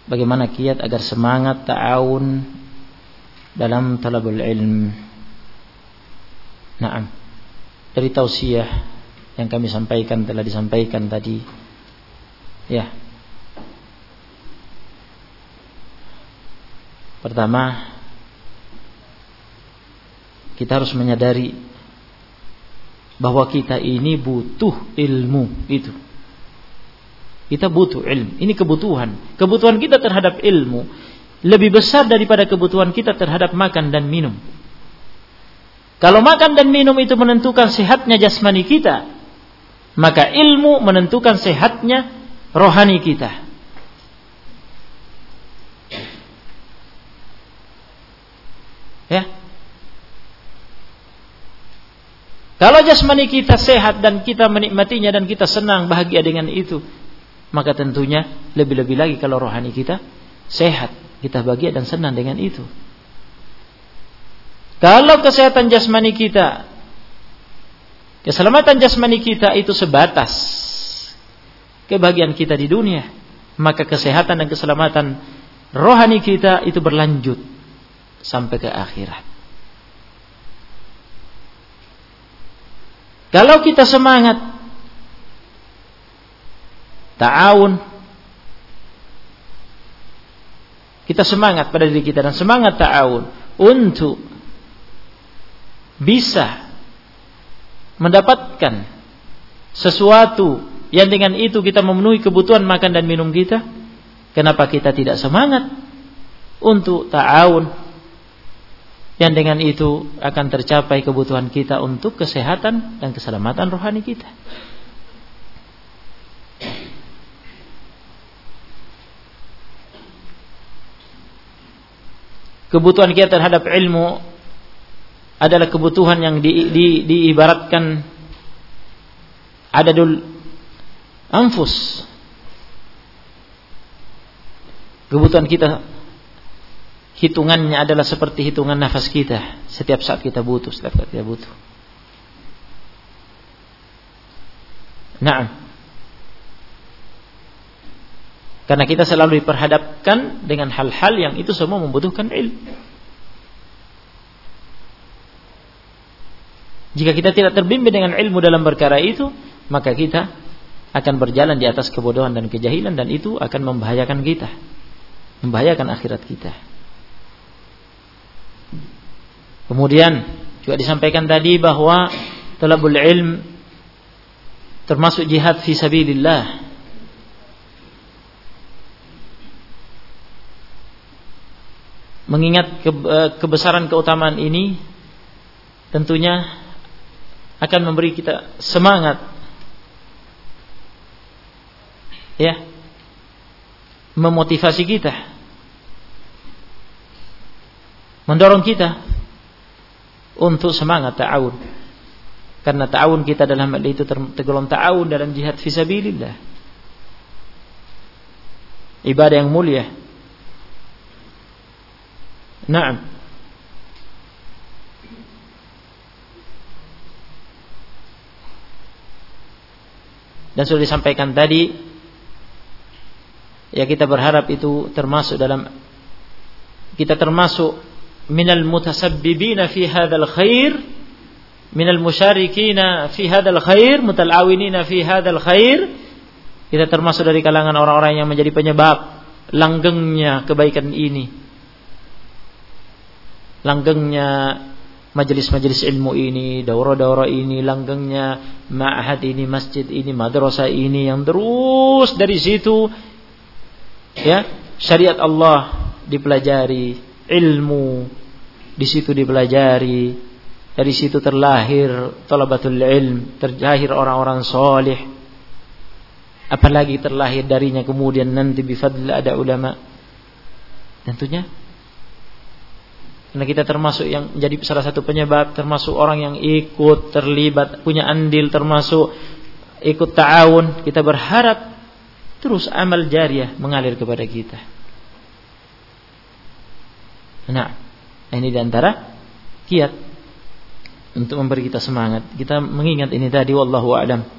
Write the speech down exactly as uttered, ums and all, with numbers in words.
bagaimana kiat agar semangat ta'awun dalam talabul ilm. Naam. Dari tausiah yang kami sampaikan telah disampaikan tadi. Ya. Pertama, kita harus menyadari bahwa kita ini butuh ilmu itu. Kita butuh ilmu. Ini kebutuhan. Kebutuhan kita terhadap ilmu lebih besar daripada kebutuhan kita terhadap makan dan minum. Kalau makan dan minum itu menentukan sehatnya jasmani kita, maka ilmu menentukan sehatnya rohani kita. Ya. Kalau jasmani kita sehat dan kita menikmatinya dan kita senang bahagia dengan itu, maka tentunya lebih-lebih lagi kalau rohani kita sehat, kita bahagia dan senang dengan itu. Kalau kesehatan jasmani kita, keselamatan jasmani kita itu sebatas kebahagiaan kita di dunia, maka kesehatan dan keselamatan rohani kita itu berlanjut sampai ke akhirat. Kalau kita semangat ta'awun, kita semangat pada diri kita dan semangat ta'awun untuk bisa mendapatkan sesuatu yang dengan itu kita memenuhi kebutuhan makan dan minum kita, kenapa kita tidak semangat untuk ta'awun yang dengan itu akan tercapai kebutuhan kita untuk kesehatan dan keselamatan rohani kita. Kebutuhan kita terhadap ilmu adalah kebutuhan yang di, di, diibaratkan adadul anfus. Kebutuhan kita hitungannya adalah seperti hitungan nafas kita. Setiap saat kita butuh, setiap saat kita butuh. Naam. Karena kita selalu diperhadapkan dengan hal-hal yang itu semua membutuhkan ilmu. Jika kita tidak terbimbing dengan ilmu dalam perkara itu, maka kita akan berjalan di atas kebodohan dan kejahilan, dan itu akan membahayakan kita, membahayakan akhirat kita. Kemudian juga disampaikan tadi bahwa talabul ilm termasuk jihad fi sabilillah. Mengingat kebesaran keutamaan ini, tentunya akan memberi kita semangat, ya, memotivasi kita, mendorong kita untuk semangat ta'awun. Karena ta'awun kita dalam hal itu tergolong ta'awun dalam jihad fi sabilillah, ibadah yang mulia. Naam. Dan sudah disampaikan tadi, ya, kita berharap itu termasuk dalam, kita termasuk minal mutasabbibina fi hadzal khair, minal musyarikina fi hadzal khair, mutalawinina fi hadzal khair. Kita termasuk dari kalangan orang-orang yang menjadi penyebab langgengnya kebaikan ini, langgengnya majelis-majelis ilmu ini, daurah-daurah ini, langgengnya ma'had ini, masjid ini, madrasah ini, yang terus dari situ, ya, syariat Allah dipelajari, ilmu di situ dipelajari, dari situ terlahir talabatul ilm, terlahir orang-orang salih, apalagi terlahir darinya kemudian nanti bifadl ada ulama. Tentunya karena kita termasuk yang jadi salah satu penyebab, termasuk orang yang ikut terlibat, punya andil, termasuk ikut ta'awun, kita berharap terus amal jariah mengalir kepada kita. Nah, ini diantara kiat untuk memberi kita semangat. Kita mengingat ini tadi, wallahu a'lam.